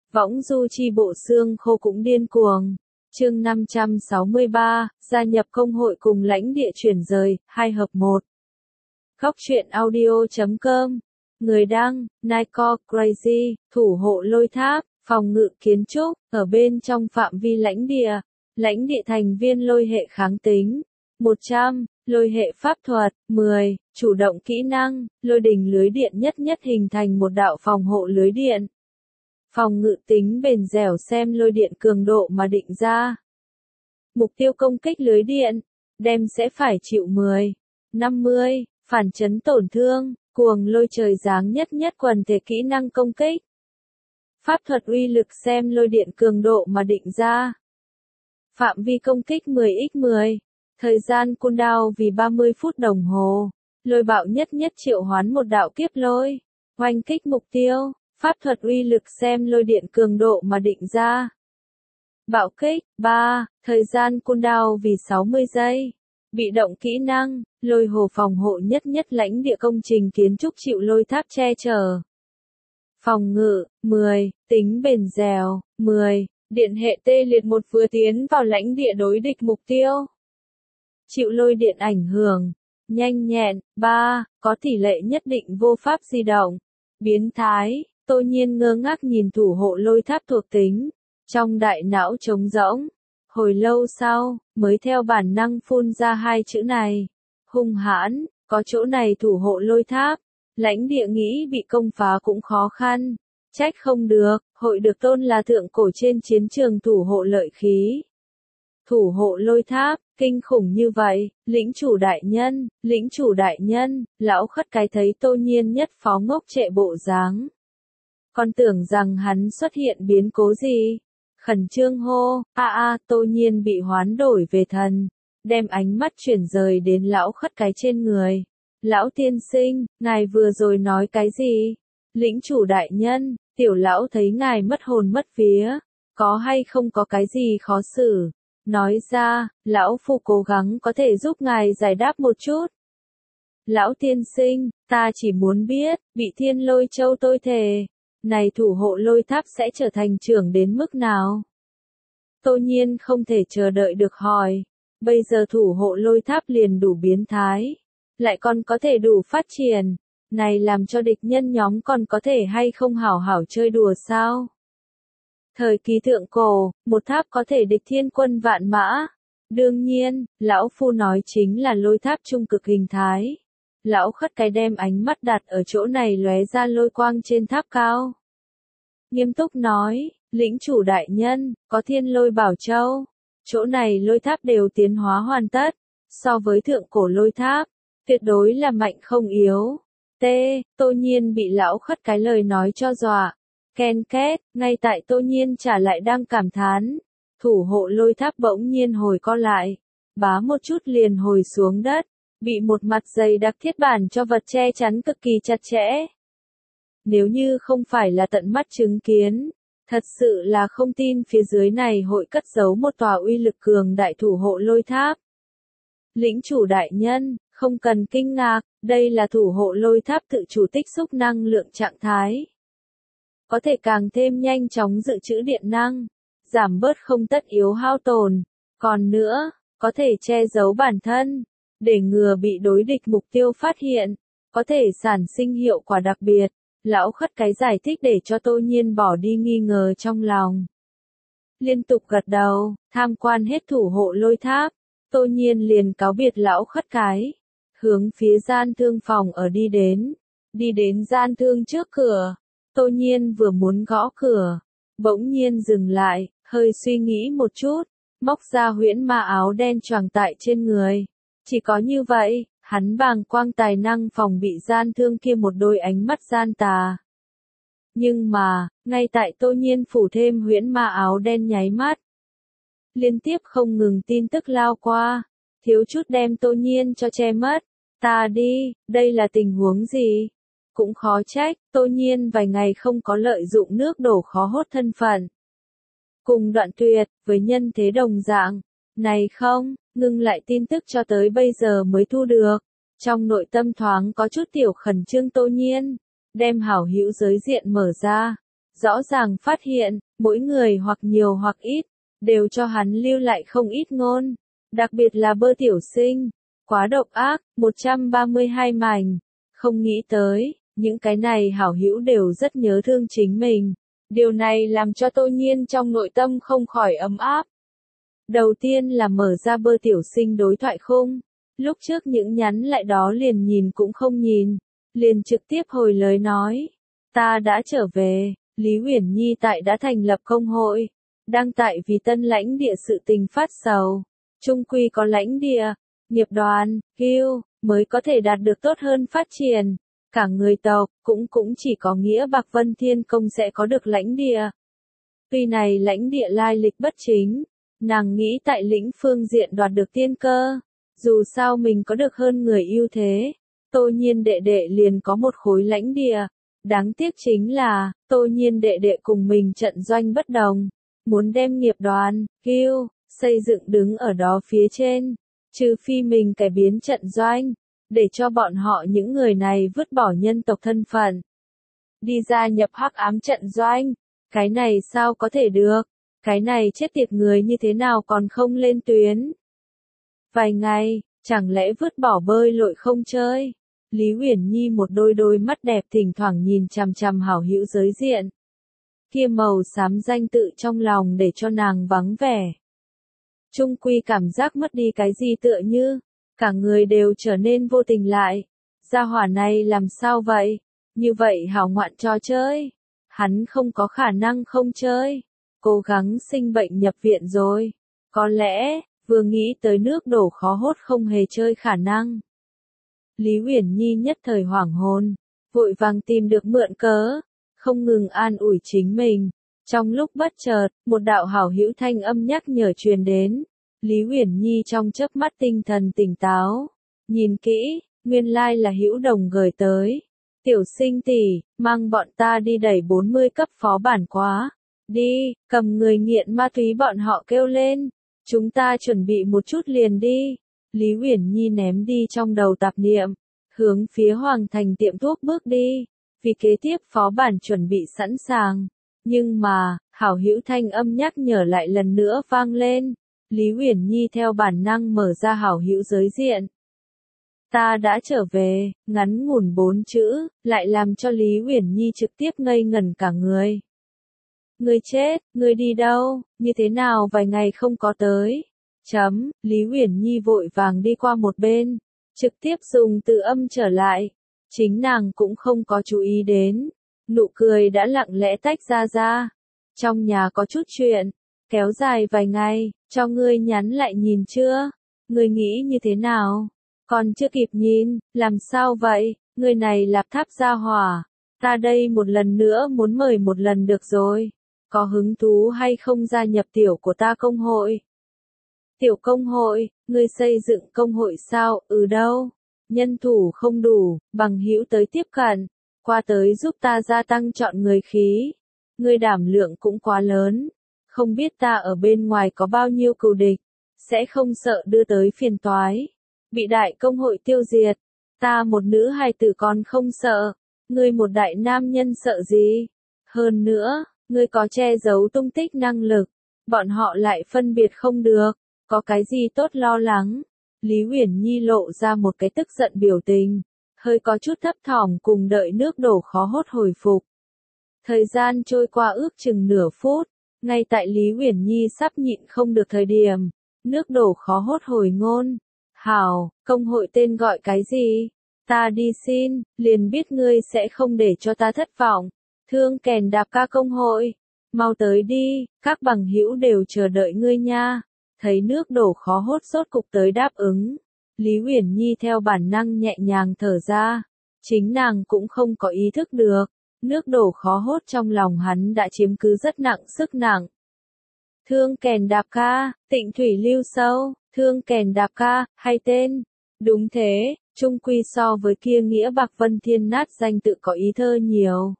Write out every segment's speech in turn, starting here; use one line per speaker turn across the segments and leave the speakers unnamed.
Võng du chi bộ xương khô cũng điên cuồng. Chương 563, gia nhập công hội cùng lãnh địa chuyển rời, 2 hợp 1. Góc truyện audio.com. Người đăng, Nico Crazy, thủ hộ lôi tháp, phòng ngự kiến trúc, ở bên trong phạm vi lãnh địa thành viên lôi hệ kháng tính, 100, lôi hệ pháp thuật, 10, chủ động kỹ năng, lôi đình lưới điện nhất hình thành một đạo phòng hộ lưới điện. Phòng ngự tính bền dẻo xem lôi điện cường độ mà định ra. Mục tiêu công kích lưới điện, đem sẽ phải chịu 10, 50, phản chấn tổn thương, cuồng lôi trời giáng nhất quần thể kỹ năng công kích. Pháp thuật uy lực xem lôi điện cường độ mà định ra. Phạm vi công kích 10x10, thời gian cooldown vì 30 phút đồng hồ. Lôi bạo nhất triệu hoán một đạo kiếp lôi, oanh kích mục tiêu. Pháp thuật uy lực xem lôi điện cường độ mà định ra. Bạo kích, 3, thời gian cooldown vì 60 giây. Bị động kỹ năng, lôi hồ phòng hộ nhất lãnh địa công trình kiến trúc chịu lôi tháp che chở. Phòng ngự, 10, tính bền dẻo, 10, điện hệ tê liệt một vừa tiến vào lãnh địa đối địch mục tiêu. Chịu lôi điện ảnh hưởng, nhanh nhẹn, 3, có tỷ lệ nhất định vô pháp di động. Biến thái. Tô Nhiên ngơ ngác nhìn thủ hộ lôi tháp thuộc tính, trong đại não trống rỗng. Hồi lâu sau, mới theo bản năng phun ra hai chữ này. Hung hãn, có chỗ này thủ hộ lôi tháp. Lãnh địa nghĩ bị công phá cũng khó khăn. Trách không được, hội được tôn là thượng cổ trên chiến trường thủ hộ lợi khí. Thủ hộ lôi tháp, kinh khủng như vậy, lĩnh chủ đại nhân, lão khất cái thấy Tô Nhiên nhất phó ngốc trệ bộ dáng. Còn tưởng rằng hắn xuất hiện biến cố gì? Khẩn trương hô, Tô Nhiên bị hoán đổi về thần, đem ánh mắt chuyển rời đến lão khất cái trên người. Lão tiên sinh, ngài vừa rồi nói cái gì? Lĩnh chủ đại nhân, tiểu lão thấy ngài mất hồn mất vía, có hay không có cái gì khó xử? Nói ra, lão phu cố gắng có thể giúp ngài giải đáp một chút. Lão tiên sinh, ta chỉ muốn biết, bị thiên lôi châu tôi thề. Này thủ hộ lôi tháp sẽ trở thành trưởng đến mức nào? Tô Nhiên không thể chờ đợi được hỏi. Bây giờ thủ hộ lôi tháp liền đủ biến thái. Lại còn có thể đủ phát triển. Này làm cho địch nhân nhóm còn có thể hay không hảo hảo chơi đùa sao? Thời kỳ thượng cổ, một tháp có thể địch thiên quân vạn mã. Đương nhiên, lão phu nói chính là lôi tháp trung cực hình thái. Lão khất cái đem ánh mắt đặt ở chỗ này lóe ra lôi quang trên tháp cao. Nghiêm túc nói, lĩnh chủ đại nhân, có thiên lôi bảo châu. Chỗ này lôi tháp đều tiến hóa hoàn tất. So với thượng cổ lôi tháp, tuyệt đối là mạnh không yếu. Tô Nhiên bị lão khất cái lời nói cho dọa. Ken két, ngay tại Tô Nhiên trả lại đang cảm thán. Thủ hộ lôi tháp bỗng nhiên hồi co lại. Bá một chút liền hồi xuống đất. Bị một mặt dày đặc thiết bản cho vật che chắn cực kỳ chặt chẽ. Nếu như không phải là tận mắt chứng kiến, thật sự là không tin phía dưới này hội cất giấu một tòa uy lực cường đại thủ hộ lôi tháp. Lĩnh chủ đại nhân, không cần kinh ngạc, đây là thủ hộ lôi tháp tự chủ tích xúc năng lượng trạng thái. Có thể càng thêm nhanh chóng dự trữ điện năng, giảm bớt không tất yếu hao tồn. Còn nữa, có thể che giấu bản thân, để ngừa bị đối địch mục tiêu phát hiện, có thể sản sinh hiệu quả đặc biệt. Lão khất cái giải thích để cho Tô Nhiên bỏ đi nghi ngờ trong lòng. Liên tục gật đầu, tham quan hết thủ hộ lôi tháp, Tô Nhiên liền cáo biệt lão khất cái, hướng phía gian thương phòng ở đi đến gian thương trước cửa. Tô Nhiên vừa muốn gõ cửa, bỗng nhiên dừng lại, hơi suy nghĩ một chút, móc ra huyễn ma áo đen choàng tại trên người. Chỉ có như vậy, hắn bàng quang tài năng phòng bị gian thương kia một đôi ánh mắt gian tà. Nhưng mà, ngay tại Tô Nhiên phủ thêm huyễn ma áo đen nháy mắt, liên tiếp không ngừng tin tức lao qua, thiếu chút đem Tô Nhiên cho che mất. Ta đi, đây là tình huống gì? Cũng khó trách, Tô Nhiên vài ngày không có lợi dụng nước đổ khó hốt thân phận. Cùng Đoạn Tuyệt, với nhân thế đồng dạng. Này không, ngưng lại tin tức cho tới bây giờ mới thu được. Trong nội tâm thoáng có chút tiểu khẩn trương Tô Nhiên, đem hảo hữu giới diện mở ra. rõ ràng phát hiện, mỗi người hoặc nhiều hoặc ít, đều cho hắn lưu lại không ít ngôn. Đặc biệt là Bơ tiểu sinh, quá độc ác, 132 mảnh. Không nghĩ tới, những cái này hảo hữu đều rất nhớ thương chính mình. Điều này làm cho Tô Nhiên trong nội tâm không khỏi ấm áp. Đầu tiên là mở ra Bơ tiểu sinh đối thoại khung. Lúc trước những nhắn lại đó liền nhìn cũng không nhìn, liền trực tiếp hồi lời nói. Ta đã trở về, Lý Uyển Nhi tại đã thành lập công hội, đang tại vì tân lãnh địa sự tình phát sầu. Trung quy có lãnh địa, nghiệp đoàn, guild, mới có thể đạt được tốt hơn phát triển. Cả người tộc, cũng chỉ có nghĩa Bạc Vân Thiên Công sẽ có được lãnh địa. Tuy này lãnh địa lai lịch bất chính, nàng nghĩ tại lĩnh phương diện đoạt được tiên cơ. Dù sao mình có được hơn người ưu thế, Tô Nhiên đệ đệ liền có một khối lãnh địa. Đáng tiếc chính là, Tô Nhiên đệ đệ cùng mình trận doanh bất đồng. Muốn đem nghiệp đoàn, guild, xây dựng đứng ở đó phía trên. Trừ phi mình cải biến trận doanh, để cho bọn họ những người này vứt bỏ nhân tộc thân phận. Đi ra nhập hắc ám trận doanh, cái này sao có thể được, cái này chết tiệt người như thế nào còn không lên tuyến. Vài ngày, chẳng lẽ vứt bỏ bơi lội không chơi? Lý Uyển Nhi một đôi mắt đẹp thỉnh thoảng nhìn chằm chằm hảo hữu giới diện. Kia màu xám danh tự trong lòng để cho nàng vắng vẻ. Trung quy cảm giác mất đi cái gì tựa như, cả người đều trở nên vô tình lại. Gia hỏa này làm sao vậy? Như vậy hảo ngoạn trò chơi. Hắn không có khả năng không chơi. Cố gắng sinh bệnh nhập viện rồi. Có lẽ, vừa nghĩ tới nước đổ khó hốt không hề chơi khả năng. Lý Uyển Nhi nhất thời hoảng hồn, vội vàng tìm được mượn cớ, không ngừng an ủi chính mình. Trong lúc bất chợt, một đạo hảo hữu thanh âm nhắc nhở truyền đến. Lý Uyển Nhi trong chớp mắt tinh thần tỉnh táo, nhìn kỹ, nguyên lai là hữu đồng gửi tới. Tiểu sinh tỷ, mang bọn ta đi đẩy 40 cấp phó bản quá. Đi, cầm người nghiện ma túy bọn họ kêu lên. Chúng ta chuẩn bị một chút liền đi. Lý Uyển Nhi ném đi trong đầu tạp niệm, hướng phía Hoàng Thành tiệm thuốc bước đi. Vì kế tiếp phó bản chuẩn bị sẵn sàng. Nhưng mà, hảo hữu thanh âm nhắc nhở lại lần nữa vang lên. Lý Uyển Nhi theo bản năng mở ra hảo hữu giới diện. Ta đã trở về, ngắn ngủn 4 chữ, lại làm cho Lý Uyển Nhi trực tiếp ngây ngẩn cả người. Ngươi chết, ngươi đi đâu, như thế nào vài ngày không có tới. Lý Uyển Nhi vội vàng đi qua một bên, trực tiếp dùng từ âm trở lại. Chính nàng cũng không có chú ý đến, nụ cười đã lặng lẽ tách ra. Trong nhà có chút chuyện, kéo dài vài ngày, cho ngươi nhắn lại nhìn chưa? Ngươi nghĩ như thế nào? Còn chưa kịp nhìn, làm sao vậy? Ngươi này lạp tháp gia hỏa, ta đây một lần nữa muốn mời một lần được rồi. Có hứng thú hay không gia nhập tiểu của ta công hội? Tiểu công hội, ngươi xây dựng công hội sao? Đâu? Nhân thủ không đủ, bằng hữu tới tiếp cận, qua tới giúp ta gia tăng chọn người khí. Ngươi đảm lượng cũng quá lớn, không biết ta ở bên ngoài có bao nhiêu cừu địch, sẽ không sợ đưa tới phiền toái, bị đại công hội tiêu diệt. Ta một nữ hài tử còn không sợ, ngươi một đại nam nhân sợ gì? Hơn nữa, ngươi có che giấu tung tích năng lực, bọn họ lại phân biệt không được, có cái gì tốt lo lắng? Lý Uyển Nhi lộ ra một cái tức giận biểu tình, hơi có chút thấp thỏm cùng đợi nước đổ khó hốt hồi phục. Thời gian trôi qua ước chừng nửa phút, ngay tại Lý Uyển Nhi sắp nhịn không được thời điểm, nước đổ khó hốt hồi ngôn. Hảo, công hội tên gọi cái gì? Ta đi xin, liền biết ngươi sẽ không để cho ta thất vọng. Thương Kèn Đạp Ca công hội, mau tới đi, các bằng hữu đều chờ đợi ngươi nha. Thấy nước đổ khó hốt rốt cục tới đáp ứng, Lý Uyển Nhi theo bản năng nhẹ nhàng thở ra. Chính nàng cũng không có ý thức được, nước đổ khó hốt trong lòng hắn đã chiếm cứ rất nặng sức nặng. Thương Kèn Đạp Ca, Tịnh Thủy Lưu Sâu, Thương Kèn Đạp Ca, hay tên. Đúng thế, chung quy so với kia nghĩa Bạc Vân Thiên nát danh tự có ý thơ nhiều.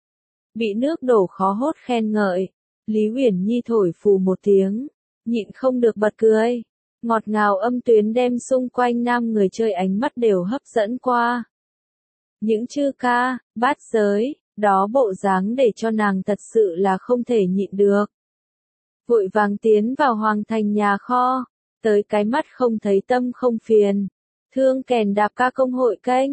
Bị nước đổ khó hốt khen ngợi, Lý Uyển Nhi thổi phù một tiếng, nhịn không được bật cười. Ngọt ngào âm tuyến đem xung quanh nam người chơi ánh mắt đều hấp dẫn qua. Những chư ca, bát giới, đó bộ dáng để cho nàng thật sự là không thể nhịn được. Vội vàng tiến vào hoàng thành nhà kho, tới cái mắt không thấy tâm không phiền. Thương kèn đạp ca công hội kênh.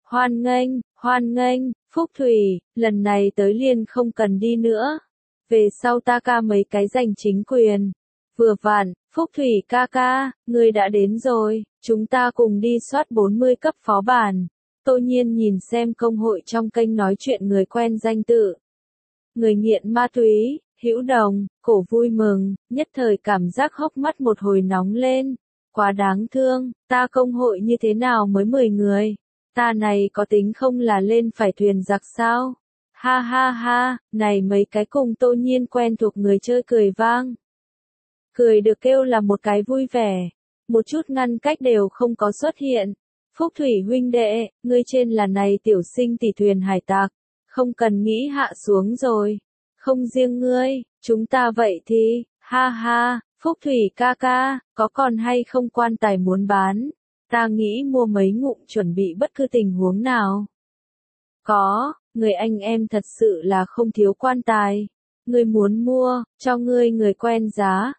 Hoan nghênh, Phúc Thủy, lần này tới liền không cần đi nữa. Về sau ta ca mấy cái giành chính quyền. Vừa vặn, Phúc Thủy ca ca, ngươi đã đến rồi, chúng ta cùng đi soát 40 cấp phó bản. Tô Nhiên nhìn xem công hội trong kênh nói chuyện người quen danh tự. Người nghiện ma túy, hữu đồng, cổ vui mừng, nhất thời cảm giác hốc mắt một hồi nóng lên. Quá đáng thương, ta công hội như thế nào mới 10 người? Ta này có tính không là lên phải thuyền giặc sao? Ha ha ha, này mấy cái cùng Tô Nhiên quen thuộc người chơi cười vang. Cười được kêu là một cái vui vẻ, một chút ngăn cách đều không có xuất hiện. Phúc Thủy huynh đệ, ngươi trên là này tiểu sinh tỷ thuyền hải tặc, không cần nghĩ hạ xuống rồi. Không riêng ngươi, chúng ta vậy thì, ha ha, Phúc Thủy ca ca, có còn hay không quan tài muốn bán? Ta nghĩ mua mấy ngụm chuẩn bị bất cứ tình huống nào. Có, người anh em thật sự là không thiếu quan tài. Ngươi muốn mua, cho ngươi người quen giá.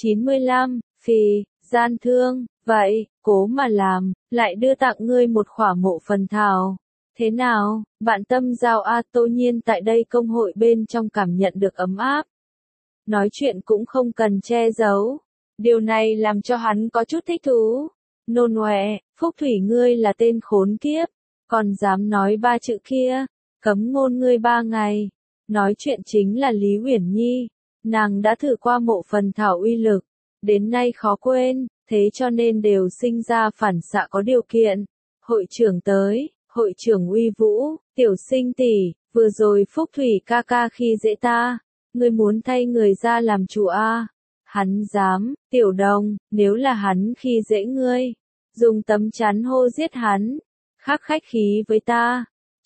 95, phì, gian thương, vậy, cố mà làm, lại đưa tặng ngươi một khỏa mộ phần thảo. Thế nào, bạn tâm giao A Tô Nhiên tại đây công hội bên trong cảm nhận được ấm áp. Nói chuyện cũng không cần che giấu. Điều này làm cho hắn có chút thích thú. Nôn ngoẹ, Phúc Thủy ngươi là tên khốn kiếp, còn dám nói 3 chữ kia, cấm ngôn ngươi 3 ngày. Nói chuyện chính là Lý Uyển Nhi, nàng đã thử qua mộ phần thảo uy lực, đến nay khó quên, thế cho nên đều sinh ra phản xạ có điều kiện. Hội trưởng tới, hội trưởng uy vũ, tiểu sinh tỷ, vừa rồi Phúc Thủy ca ca khi dễ ta, ngươi muốn thay người ra làm chủ a? Hắn dám, tiểu đồng, nếu là hắn khi dễ ngươi, dùng tấm chắn hô giết hắn, khắc khách khí với ta.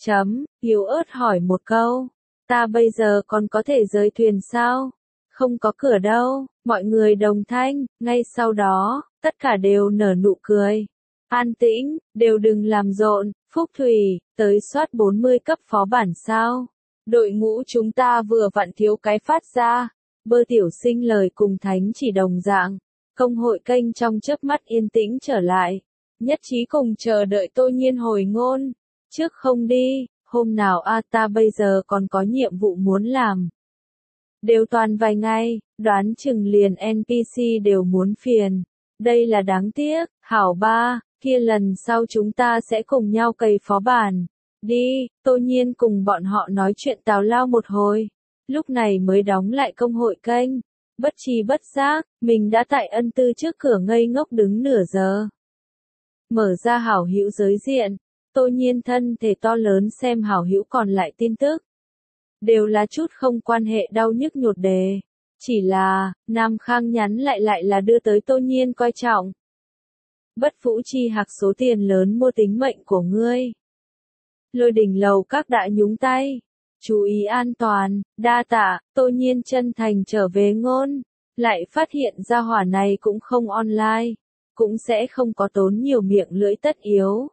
Yếu ớt hỏi một câu, ta bây giờ còn có thể rời thuyền sao? Không có cửa đâu, mọi người đồng thanh, ngay sau đó, tất cả đều nở nụ cười. An tĩnh, đều đừng làm rộn, Phúc Thủy, tới soát 40 cấp phó bản sao? Đội ngũ chúng ta vừa vặn thiếu cái phát ra. Bơ tiểu sinh lời cùng thánh chỉ đồng dạng. Công hội kênh trong chớp mắt yên tĩnh trở lại. Nhất trí cùng chờ đợi Tô Nhiên hồi ngôn. Trước không đi, hôm nào a ta bây giờ còn có nhiệm vụ muốn làm. Đều toàn vài ngày, đoán chừng liền NPC đều muốn phiền. Đây là đáng tiếc, hảo ba, kia lần sau chúng ta sẽ cùng nhau cày phó bản. Đi, Tô Nhiên cùng bọn họ nói chuyện tào lao một hồi. Lúc này mới đóng lại công hội kênh. Bất tri bất giác, mình đã tại ân tư trước cửa ngây ngốc đứng nửa giờ. Mở ra hảo hữu giới diện, Tô Nhiên thân thể to lớn xem hảo hữu còn lại tin tức. Đều là chút không quan hệ đau nhức nhột đề. Chỉ là, Nam Khang nhắn lại là đưa tới Tô Nhiên coi trọng. Bất Vũ chi hạc số tiền lớn mua tính mệnh của ngươi. Lôi đỉnh lầu các đã nhúng tay. Chú ý an toàn, đa tạ, Tô Nhiên chân thành trở về ngôn. Lại phát hiện ra hỏa này cũng không online. Cũng sẽ không có tốn nhiều miệng lưỡi tất yếu.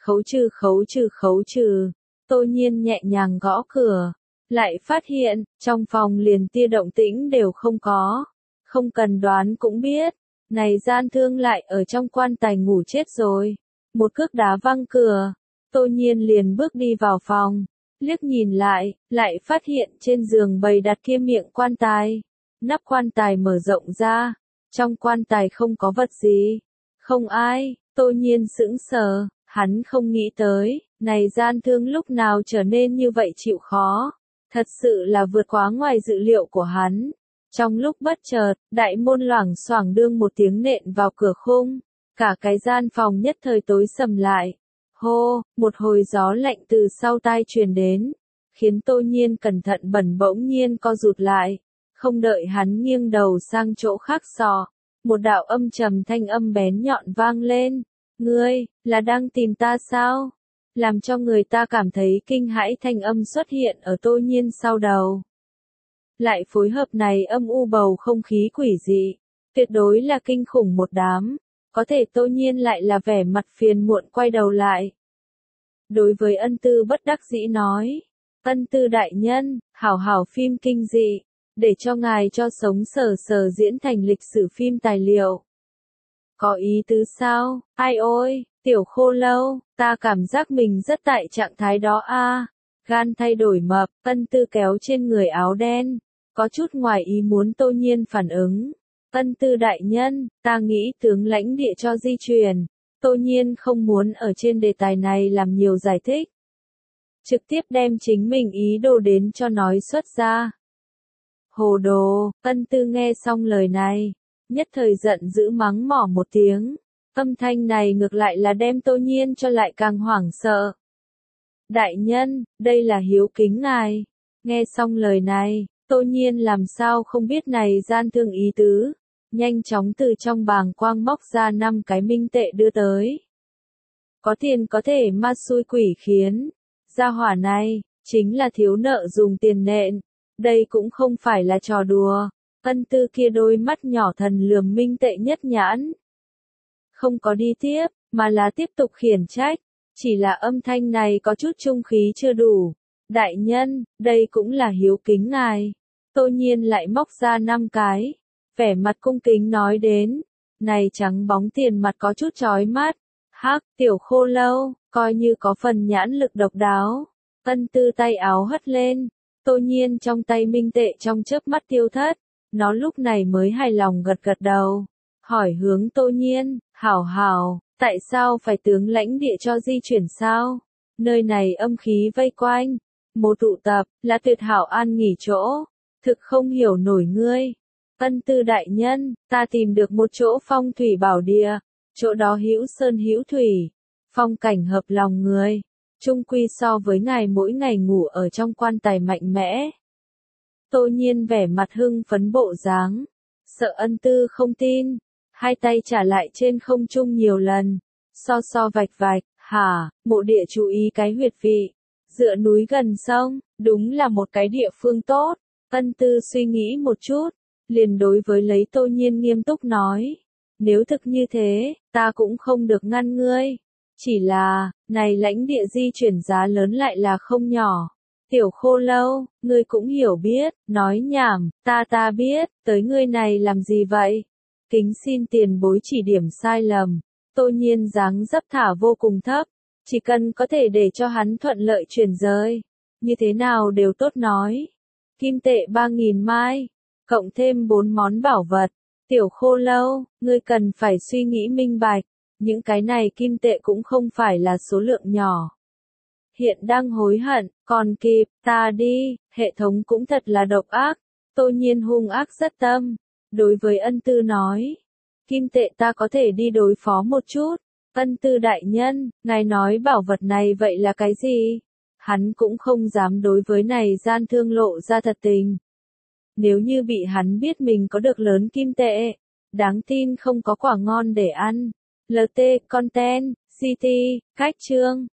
Khấu trừ. Tô Nhiên nhẹ nhàng gõ cửa. Lại phát hiện, trong phòng liền tia động tĩnh đều không có. Không cần đoán cũng biết. Này gian thương lại ở trong quan tài ngủ chết rồi. Một cước đá văng cửa. Tô Nhiên liền bước đi vào phòng. Liếc nhìn lại phát hiện trên giường bày đặt kia miệng quan tài. Nắp quan tài mở rộng ra. Trong quan tài không có vật gì. Không ai, Tô Nhiên sững sờ, hắn không nghĩ tới, này gian thương lúc nào trở nên như vậy chịu khó. Thật sự là vượt quá ngoài dự liệu của hắn. Trong lúc bất chợt, đại môn loảng xoảng đương một tiếng nện vào cửa khung. Cả cái gian phòng nhất thời tối sầm lại. Hô, một hồi gió lạnh từ sau tai truyền đến. Khiến Tô Nhiên cẩn thận bỗng nhiên co rụt lại. Không đợi hắn nghiêng đầu sang chỗ khác sò. Một đạo âm trầm thanh âm bén nhọn vang lên. Ngươi, là đang tìm ta sao? Làm cho người ta cảm thấy kinh hãi thanh âm xuất hiện ở Tô Nhiên sau đầu. Lại phối hợp này âm u bầu không khí quỷ dị. Tuyệt đối là kinh khủng một đám. Có thể Tô Nhiên lại là vẻ mặt phiền muộn quay đầu lại. Đối với ân tư bất đắc dĩ nói. Ân Tư đại nhân, hảo hảo phim kinh dị, để cho ngài cho sống sờ sờ diễn thành lịch sử phim tài liệu. Có ý tứ sao? Ai ôi, Tiểu Khô Lâu, ta cảm giác mình rất tại trạng thái đó a. Gan thay đổi mập, Ân Tư kéo trên người áo đen, có chút ngoài ý muốn Tô Nhiên phản ứng. Ân Tư đại nhân, ta nghĩ tướng lãnh địa cho di chuyển. Tô Nhiên không muốn ở trên đề tài này làm nhiều giải thích. Trực tiếp đem chính mình ý đồ đến cho nói xuất ra. Hồ đồ, Ân Tư nghe xong lời này, nhất thời giận dữ mắng mỏ một tiếng. Âm thanh này ngược lại là đem Tô Nhiên cho lại càng hoảng sợ. Đại nhân, đây là hiếu kính ngài. Nghe xong lời này, Tô Nhiên làm sao không biết này gian thương ý tứ. Nhanh chóng từ trong bàng quang móc ra 5 cái minh tệ đưa tới. Có tiền có thể ma xui quỷ khiến. Gia hỏa này, chính là thiếu nợ dùng tiền nện. Đây cũng không phải là trò đùa. Ân Tư kia đôi mắt nhỏ thần lườm minh tệ nhất nhãn. Không có đi tiếp, mà là tiếp tục khiển trách. Chỉ là âm thanh này có chút trung khí chưa đủ. Đại nhân, đây cũng là hiếu kính ngài. Tô Nhiên lại móc ra 5 cái. Vẻ mặt cung kính nói đến. Này trắng bóng tiền mặt có chút chói mắt. Hắc, Tiểu Khô Lâu, coi như có phần nhãn lực độc đáo. Ân Tư tay áo hất lên. Tô Nhiên trong tay minh tệ trong chớp mắt tiêu thất. Nó lúc này mới hài lòng gật gật đầu. Hỏi hướng Tô Nhiên, hảo hảo, tại sao phải tướng lãnh địa cho di chuyển sao? Nơi này âm khí vây quanh. Một tụ tập, là tuyệt hảo an nghỉ chỗ. Thực không hiểu nổi ngươi. Ân Tư đại nhân, ta tìm được một chỗ phong thủy bảo địa. Chỗ đó hữu sơn hữu thủy. Phong cảnh hợp lòng người. Trung quy so với ngài mỗi ngày ngủ ở trong quan tài mạnh mẽ. Tô Nhiên vẻ mặt hưng phấn bộ dáng. Sợ Ân Tư không tin. Hai tay trả lại trên không trung nhiều lần. So vạch vạch, hả, mộ địa chú ý cái huyệt vị. Dựa núi gần sông, đúng là một cái địa phương tốt. Ân Tư suy nghĩ một chút. Liền đối với lấy Tô Nhiên nghiêm túc nói. Nếu thực như thế, ta cũng không được ngăn ngươi. Chỉ là, này lãnh địa di chuyển giá lớn lại là không nhỏ. Tiểu Khô Lâu, ngươi cũng hiểu biết, nói nhảm, ta biết, tới ngươi này làm gì vậy? Kính xin tiền bối chỉ điểm sai lầm. Tô Nhiên dáng dấp thả vô cùng thấp, chỉ cần có thể để cho hắn thuận lợi chuyển rời. Như thế nào đều tốt nói. Kim tệ 3.000 mai, cộng thêm 4 món bảo vật. Tiểu Khô Lâu, ngươi cần phải suy nghĩ minh bạch. Những cái này kim tệ cũng không phải là số lượng nhỏ. Hiện đang hối hận, còn kịp, ta đi, hệ thống cũng thật là độc ác. Tô Nhiên hung ác rất tâm. Đối với Ân Tư nói, kim tệ ta có thể đi đối phó một chút. Ân Tư đại nhân, ngài nói bảo vật này vậy là cái gì? Hắn cũng không dám đối với này gian thương lộ ra thật tình. Nếu như bị hắn biết mình có được lớn kim tệ, đáng tin không có quả ngon để ăn. LT Content, CT, cách chương.